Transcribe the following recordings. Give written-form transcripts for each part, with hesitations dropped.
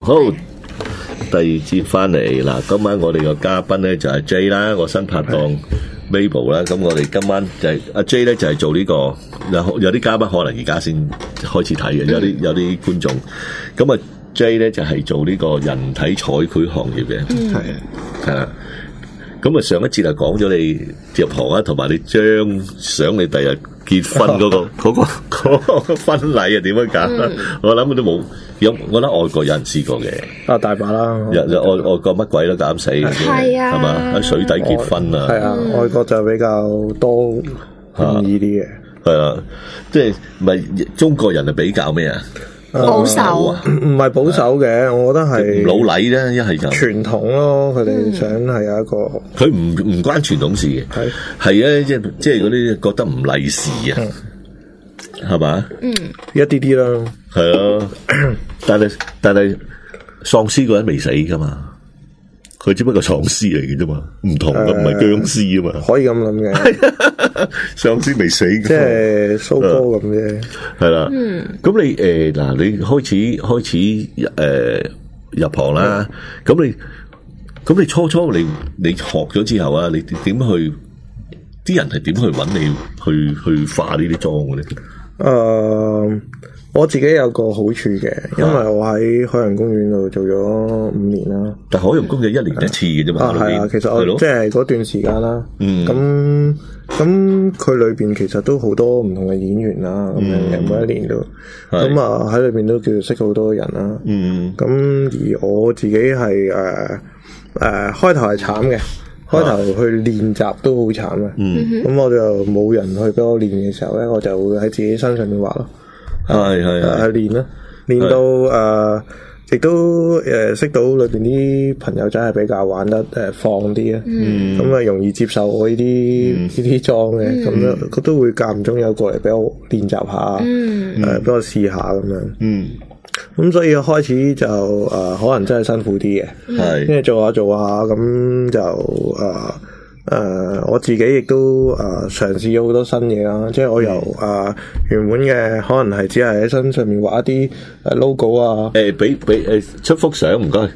好，第二節翻嚟嗱，今晚我哋個嘉賓咧就係 J 啦，我新拍檔 Mabel 啦。咁我哋今晚就係阿 J 咧就係做呢個有啲嘉賓可能而家先開始睇嘅，有啲觀眾。咁啊 J 咧就係做呢個人體彩繪行業嘅，係啊。咁啊上一節就講咗你入行啊，同埋你將想你第日結婚嗰個婚禮啊點樣搞？我諗都冇，我覺得外國有人試過嘅， 啊大把啦， 外國乜鬼都敢死嘅，係嘛？喺水底結婚啊， 係啊，外國就比較多建議啲嘅， 係啊，即係唔係中國人係比較咩啊？ 保守啊？ 唔係保守嘅，我覺得係唔老禮咧，一係就傳統咯。佢哋想係有一個， 佢唔關傳統事嘅，係啊，即係嗰啲覺得唔利是啊，係嘛？ 一啲啲啦， 係啊，但係喪屍嗰人未死噶嘛？佢只不過喪屍嚟嘅啫嘛，唔同噶，唔係僵屍啊嘛。 可以咁諗嘅，喪屍未死， 即係蘇哥咁啫。 係啦，咁你嗱，你開始入行啦。咁你初你學咗之後啊，你點去？啲人係點去揾你去化呢啲妝嘅咧？ 我自己有個好處嘅，因為我喺海洋公園度做咗5年啦。 但海洋公園1年一次嘅啫嘛。 係啊，其實我即係嗰段時間啦。咁佢裏邊其實都好多唔同嘅演員啦，咁樣嘅每一年都。咁啊喺裏邊都叫做識好多人啦。咁而我自己係開頭係慘嘅，開頭去練習都好慘嘅。咁我就冇人去俾我練嘅時候咧，我就會喺自己身上面畫咯。係練啦，練到亦都識到裏邊啲朋友仔係比較玩得放啲啊，咁啊容易接受我呢啲妝嘅，咁樣佢都會間唔中有過嚟俾我練習下，俾我試下咁樣。咁所以開始就可能真係辛苦啲嘅，跟住做下咁就我自己亦都嘗試咗好多新嘢啦，即係我由原本嘅可能係只係喺身上面畫一啲logo 啊， 俾出幅相唔該，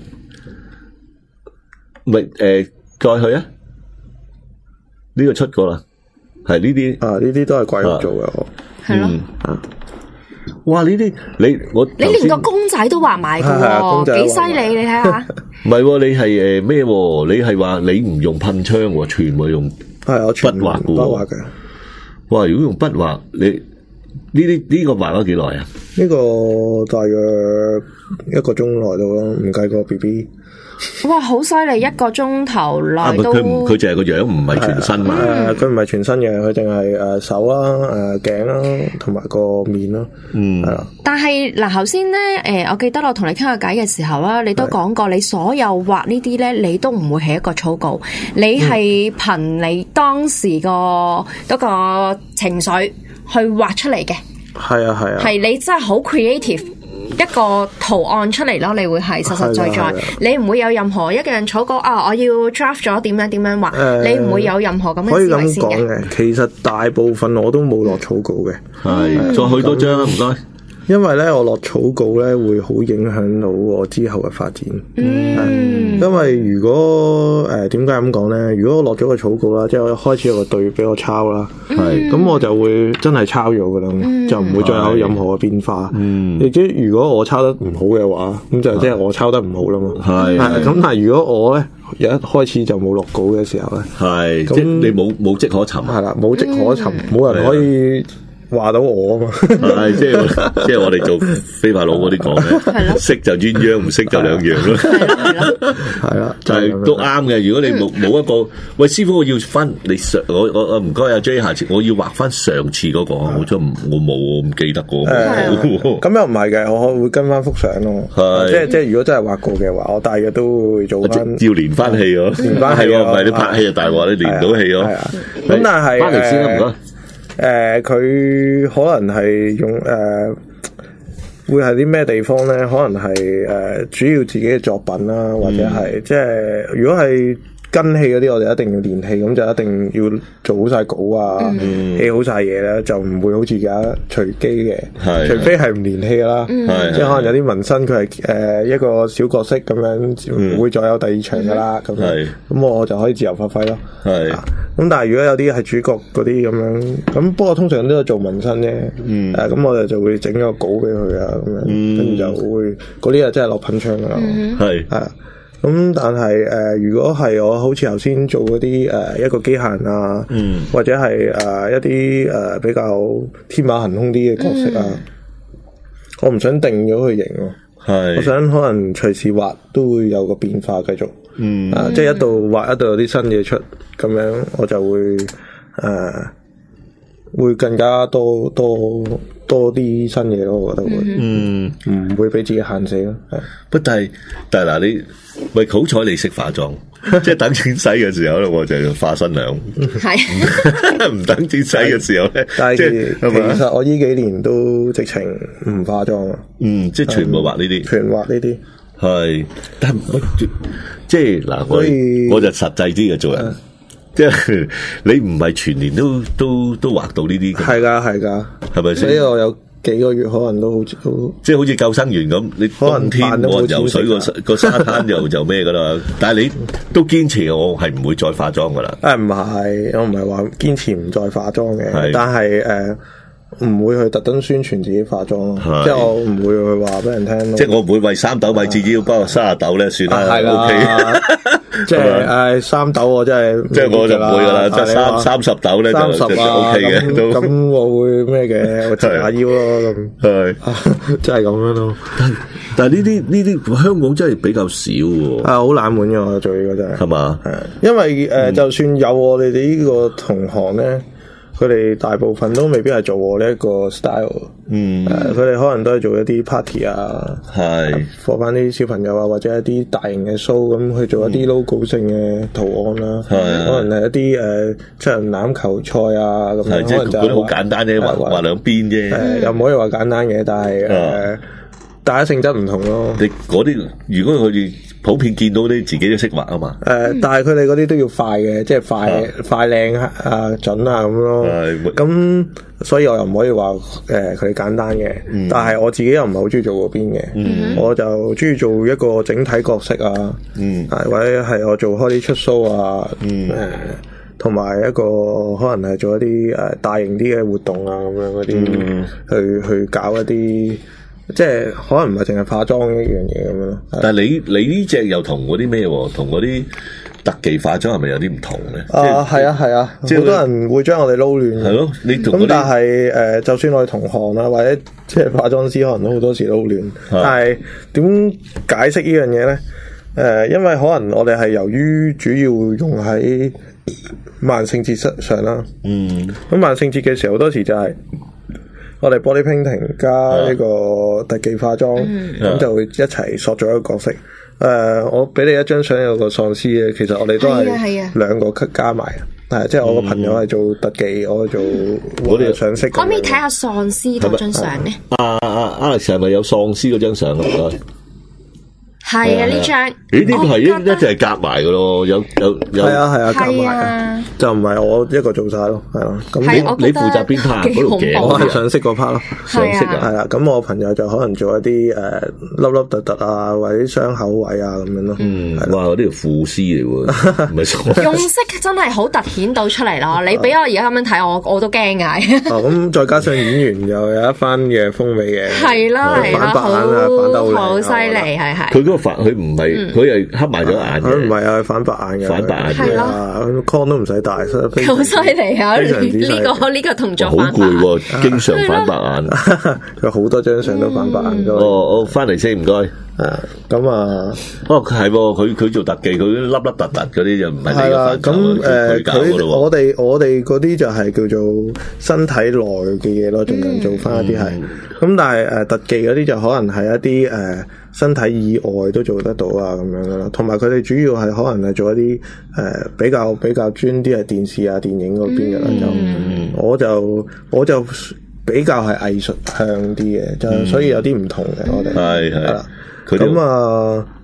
咪再去啊，呢個出過啦，係呢啲呢啲都係鬼佬做嘅， 係咯。 哇！呢啲你連個公仔都畫埋嘅，幾犀利！你睇下， 唔係你係咩？你係話你唔用噴槍，全部用我筆畫嘅。哇！如果用筆畫，你呢個畫咗幾耐啊？ 呢個大約1個鐘內到啦，唔計個 BB。 哇，好犀利！1個鐘頭內都佢淨係個樣，唔係全身嘛。 佢唔係全身嘅，佢淨係手啦、頸啦，同埋個面啦。係啦。 但係嗱，頭先咧，我記得我同你傾下偈嘅時候啦，你都講過，你所有畫呢啲咧，你都唔會係一個草稿，你係憑你當時嗰個情緒去畫出嚟嘅。係啊。 係你真係好 creative。一個圖案出嚟咯，你會係實實在在，你唔會有任何一個人草稿我要 draft 咗點樣畫，你唔會有任何咁嘅思維先嘅。 其實大部分我都冇落草稿嘅， 再去多張唔該。 因為咧我落草稿咧會好影響到我之後嘅發展。因為如果點解咁講咧？如果我落咗個草稿啦，即係我開始有個隊俾我抄啦，咁我就會真係抄咗噶啦，就唔會再有任何嘅變化。亦即如果我抄得唔好嘅話，咁就即係我抄得唔好啦嘛。咁但係如果我咧一開始就冇落稿嘅時候咧， 即係你冇跡可尋。 係啦，冇跡可尋，冇人可以話到我啊嘛， 係即係我哋做飛牌佬嗰啲講嘅，識就鴛鴦，唔識就兩樣咯。 係啦， 就係都啱嘅。如果你冇一個，喂師傅，我要翻你我唔該阿 J， 下次我要畫翻上次嗰個，我冇，我唔記得過。 咁又唔係嘅，我會跟翻幅相咯。即係如果真係畫過嘅話，我大約都會做翻， 要連翻戲咯，連翻戲咯，唔係你拍戲就大鑊，你連到戲咯。 咁但係翻嚟先啦，唔該。 佢可能係用會係啲咩地方咧？可能係主要自己嘅作品啦，或者係即係如果係跟戲嗰啲我哋一定要練戲，咁就一定要做好晒稿啊，起好晒嘢咧，就唔會好似而家隨機嘅，除非係唔練戲噶啦，即係可能有啲紋身佢係一個小角色咁樣，唔會再有第二場噶啦，咁我就可以自由發揮咯。咁但係如果有啲係主角嗰啲咁樣，咁不過通常都有做紋身啫，咁我哋就會整個稿俾佢啊，咁樣跟住就會嗰啲啊真係落噴槍噶啦，咁但係如果係我好似頭先做嗰啲一個機械人啊，或者係一啲比較天馬行空啲嘅角色啊，我唔想定咗佢型喎，我想可能隨時畫都會有個變化繼續，即係一度畫一度有啲新嘢出，咁樣我就會更加多啲新嘢咯，我覺得會，唔會俾自己限死咯。 不但係嗱，你喂好彩你識化妝，即係等錢使嘅時候咧，我就要化新娘。係唔等錢使嘅時候咧， 但係其實我呢幾年都直情唔化妝啊。 即係全部畫呢啲， 全畫呢啲。 係，但係即係嗱，我就實際啲嘅做人。即係你唔係全年都畫到呢啲嘅，係噶，係咪先？所以我有幾個月可能都好似即係好似救生員咁，你冬天冇人游水個沙灘就咩噶啦，但係你都堅持我係唔會再化妝噶啦。 唔係，我唔係話堅持唔再化妝嘅，但係唔會去特登宣傳自己化妝咯，即係我唔會去話俾人聽。 即係我唔會為三斗米折腰，不過30斗咧算啦。係啦，即係3斗我真係即係我就唔會噶啦，即係30斗咧就 OK 嘅。 咁我會咩嘅？我折下腰咯咁。係，即係咁樣咯。 但係呢啲香港真係比較少喎。 好冷門嘅我做呢個真係。 係嘛？ 因為就算有我哋呢個同行咧。佢哋大部分都未必係做我呢一個 style，佢哋可能都係做一啲 party 啊，放翻啲小朋友啊，或者一啲大型嘅 show 咁去做一啲 logo 性嘅圖案啦，可能係一啲七人欖球賽啊咁樣，可能就好簡單啫，畫兩邊啫， 又唔可以話簡單嘅，但係大家性質唔同咯。 你嗰啲如果佢哋普遍見到啲自己都識畫啊嘛， 但係佢哋嗰啲都要快嘅，即係快靚準啊咁咯。咁所以我又唔可以話佢哋簡單嘅，但係我自己又唔係好中意做嗰邊嘅，我就中意做一個整體角色啊，或者係我做開啲出 show 啊，同埋一個可能係做一啲大型啲嘅活動啊咁樣嗰啲，去搞一啲。即係可能唔係淨係化妝一樣嘢咁樣咯。 但係你呢隻又同嗰啲咩？同嗰啲特技化妝係咪有啲唔同咧？ 係啊，好多人會將我哋撈亂。係咯，你咁但係就算我哋同行啦，或者即係化妝師，可能都好多時撈亂。但係點解釋呢樣嘢咧？因為可能我哋係由於主要用喺萬聖節上啦。咁萬聖節嘅時候，好多時就係。我哋 body painting 加呢個特技化妝，咁就會一齊塑造一個角色。我俾你一張相，有個喪屍嘅，其實我哋都係兩個加埋。即係我個朋友係做特技，我做我哋上色。 可唔可以睇下喪屍嗰張相咧 ？Alex 係咪有喪屍嗰張相啊？唔該。 係啊，呢張呢啲係一就係夾埋噶咯，有係啊夾埋，就唔係我一個做晒咯，係咯。咁你負責邊 part 嗰度嘅？ 我係上色嗰 part 咯， 上色啊， 係啦。咁我朋友就可能做一啲凹凹凸凸啊，或者傷口位啊咁樣咯。 哇！呢條腐屍嚟喎，唔係錯。 用色真係好突顯到出嚟咯。你俾我而家咁樣睇，我都驚㗎。 咁再加上演員又有一番嘅風味嘅， 係啦， 反白眼啊，反得好犀利，係。 佢唔係，佢係黑埋咗眼嘅。 佢唔係啊，反白眼嘅。 反白眼係咯 ，con 都唔使戴， 好犀利啊！呢個動作好攰喎，經常反白眼。 佢好多張相都反白眼㗎。 我翻嚟先，唔該。 咁啊， 係喎，佢做特技，佢凹凹凸凸嗰啲就唔係你嘅範疇，佢我哋嗰啲就係叫做身體內嘅嘢咯，盡量做翻一啲係。咁但係特技嗰啲就可能係一啲身體以外都做得到啊咁樣噶啦。同埋佢哋主要係可能係做一啲比較專啲係電視啊電影嗰邊嘅啦。我就比較係藝術向啲嘅，就所以有啲唔同嘅我哋係啦。咁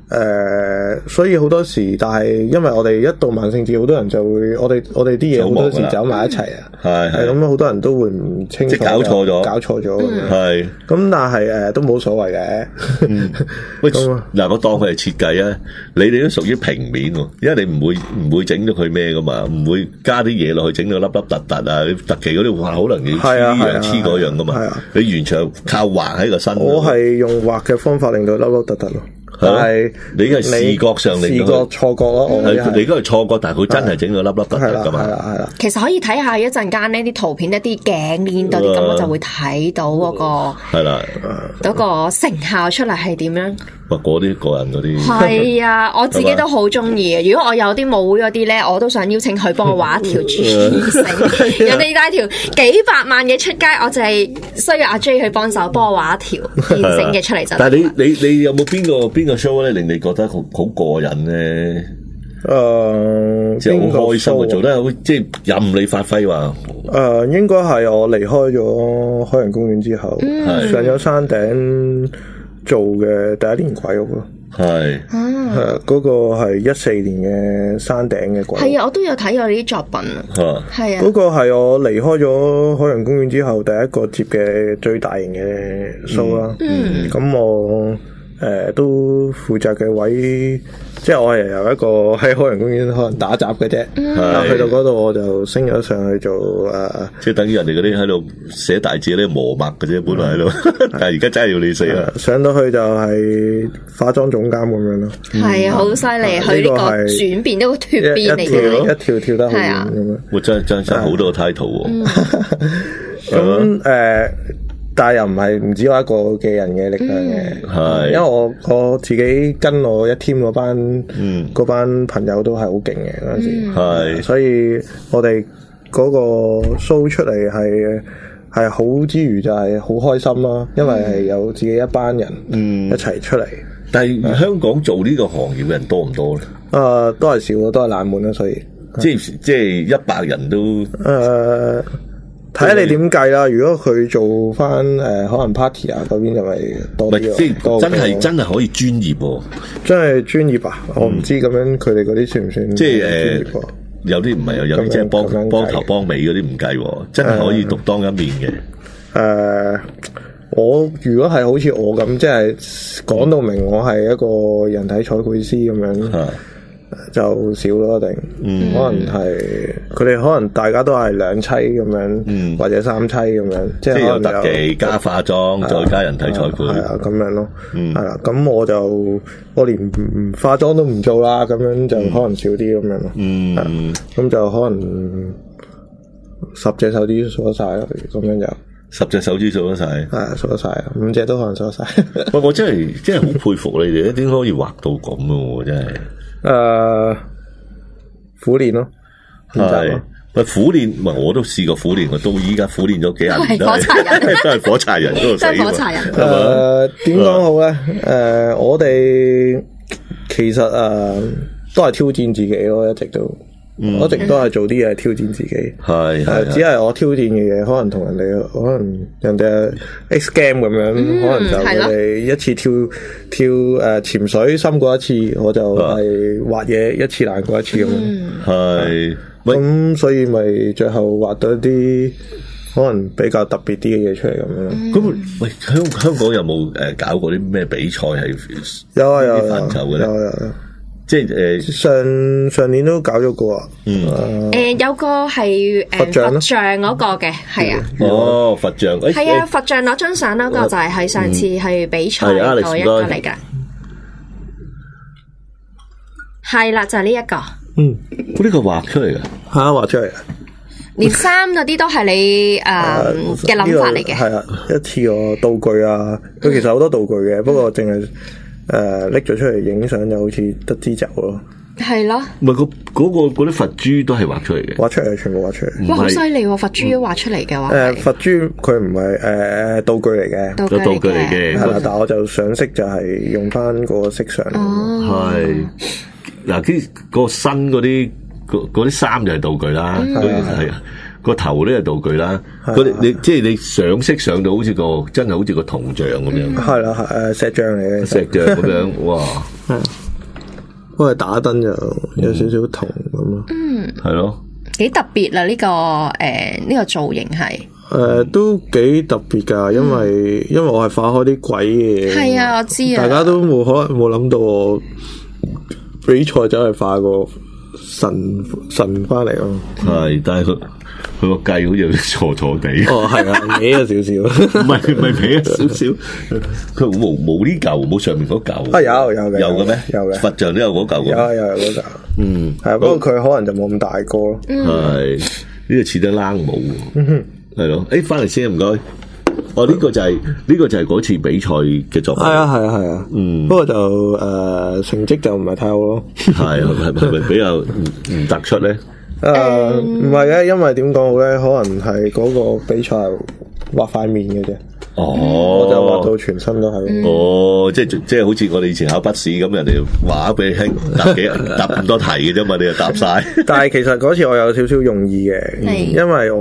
所以好多時，但係因為我哋一到萬聖節，好多人就會我哋啲嘢好多時走埋一齊啊，係咁好多人都會唔清楚， 即係搞錯咗咁樣，係咁，但係都冇所謂嘅。 喂，嗱，我當佢係設計啊，你哋都屬於平面喎，因為你唔會整咗佢咩噶嘛，唔會加啲嘢落去整到凹凹凸凸啊，特技嗰啲哇，可能要黐樣黐嗰樣噶嘛，你完全靠畫喺個身。我係用畫嘅方法令到凹凹凸凸咯。但係你係視覺上令到視覺錯覺咯， 你嗰係錯覺，但係佢真係整到凹凹凸凸噶嘛。 係啦。 其實可以睇下一陣間呢啲圖片，一啲鏡鏈到啲咁，我就會睇到嗰個係啦，嗰個成效出嚟係點樣。 哇！嗰啲個人嗰啲係啊，我自己都好中意嘅。如果我有啲冇嗰啲咧，我都想邀請佢幫我畫一條主繩。人哋帶條幾百萬嘅出街，我就係需要阿 J 去幫手幫我畫一條現成嘅出嚟就。 但係你有冇邊個 show 咧令你覺得好過癮咧？即係好開心啊！做得好即係任你發揮話。 應該係我離開咗海洋公園之後，上咗山頂做嘅第一年鬼屋咯。係嗰個係14年嘅山頂嘅鬼屋。係啊，我都有睇過呢啲作品啊。係啊，嗰個係我離開咗海洋公園之後第一個接嘅最大型嘅 show 啦。咁我都負責嘅位。即係我係由一個喺海洋公園可能打雜嘅啫，去到嗰度我就升咗上去做即係等於人哋嗰啲喺度寫大字咧磨墨嘅啫，本來喺度，但係而家真係要你死啦！上到去就係化妝總監咁樣咯， 係啊，好犀利！佢呢個轉變都脫變嚟嘅， 一跳得好遠咁樣。 我真係好多 title 喎。 咁但係又唔係唔止我一個嘅人嘅力量嘅，因為我自己跟我一 team 嗰班朋友都係好勁嘅嗰陣時，所以我哋嗰個 show 出嚟係好之餘就係好開心啦，因為係有自己一班人一齊出嚟。 但係香港做呢個行業嘅人多唔多咧？ 都係少咯，都係冷門啦，所以即係100人都睇下你點計啦。如果佢做翻可能 party 啊嗰邊就咪多啲咯。即係真係可以專業喎， 真係專業啊！我唔知咁樣佢哋嗰啲算唔算？ 即係有啲唔係，有啲即係幫頭幫尾嗰啲唔計，真係可以獨當一面嘅。我如果係好似我咁，即係講到明我係一個人體彩繪師咁樣。就少咯，一定，可能係佢哋可能大家都係2棲咁樣，或者3棲咁樣，即係有特技加化妝，再加人體彩繪， 係啊，咁樣咯，係啦，咁我連化妝都唔做啦，咁樣就可能少啲咁樣咯，咁就可能10隻手指數得晒咯，咁樣就 10隻手指數得晒， 係數得晒，5隻都可能數得晒。 喂，我真係好佩服你哋，點解可以畫到咁嘅？真係。 苦練咯， 係喂苦練，我都試過苦練，到依家苦練咗幾廿年都係火柴人嗰度死。 火柴人。 點講好咧？我哋其實都係挑戰自己咯，一直都係做啲嘢挑戰自己。係只係我挑戰嘅嘢，可能同人哋 X game 咁樣，可能就佢哋一次跳潛水深過一次，我就係畫嘢一次難過一次咁樣。咁所以咪最後畫到一啲可能比較特別啲嘅嘢出嚟咁樣咯。 咁喂，香港有冇搞過啲咩比賽係有範疇嘅咧？有。即係上年都搞咗個啊， 有個係佛像嗰個嘅，係啊， 佛像， 係啊，佛像攞張相嗰個就係上次去比賽嗰一個嚟噶，係啦，就係呢一個， 呢個畫出嚟噶， 畫出嚟嘅， 連衫嗰啲都係你嘅諗法嚟嘅， 係啊，一次個道具啊，佢其實好多道具嘅，不過淨係。拎咗出嚟影相就好似得支酒咯， 係咯， 唔係嗰啲佛珠都係畫出嚟嘅， 畫出嚟全部畫出嚟， 哇，好犀利喎！佛珠都畫出嚟嘅話， 佛珠佢唔係道具嚟嘅， 道具嚟嘅， 係啦，但係我就上色就係用翻個色相， 係嗱，啲個身嗰啲衫就係道具啦，係啊。 個頭呢個道具啦，你即係你上色上到好似真係好似個銅像咁樣。 係啦，係石像嚟嘅。 石像咁樣，哇！ 不過打燈就有少少銅咁咯。 係咯， 幾特別啦！呢個造型係。 都幾特別㗎，因為我係化開啲鬼嘅。 係啊，我知啊。 大家都冇諗到我比賽走去化個神翻嚟咯。 係，但係佢個計好似有啲錯錯地。 哦，係啊，歪咗少少。 唔係歪咗少少。佢冇呢嚿，冇上面嗰嚿。 啊，有嘅咩？ 有嘅。 佛像都有嗰嚿。 有嗰嚿。係，不過佢可能就冇咁大個咯。係， 呢個似得冷帽。係咯，翻嚟先唔該。呢個就係嗰次比賽嘅作品。係啊。不過就成績就唔係太好咯。 係咪比較唔突出咧？ 唔係嘅，因為點講好咧？可能係嗰個比賽畫塊面嘅啫。我就畫到全身都係。 即係好似我哋以前考筆試咁，人哋畫俾你聽答咁多題嘅啫嘛，你就答晒。 但係其實嗰次我有少少用意嘅，因為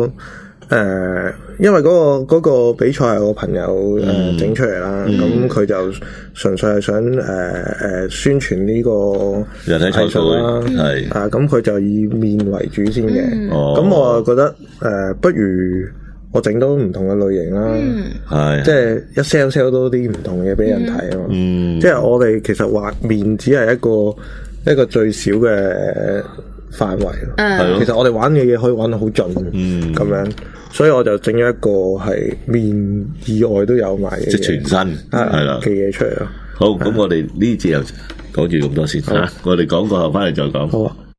嗰個比賽係我朋友整出嚟啦，咁佢就純粹係想宣傳呢個人體藝術啦， 係咁佢就以面為主先嘅，咁我就覺得不如我整到唔同嘅類型啦，即係一 sell 多啲唔同嘢俾人睇啊嘛，即係我哋其實畫面只係一個最少嘅範圍，其實我哋玩嘅嘢可以玩到好盡，咁樣，所以我就整咗一個係面以外都有埋嘅， 即係全身係啦嘅嘢出嚟咯。 好，咁我哋呢節又講住咁多先吓，我哋講過後翻嚟再講。好啊。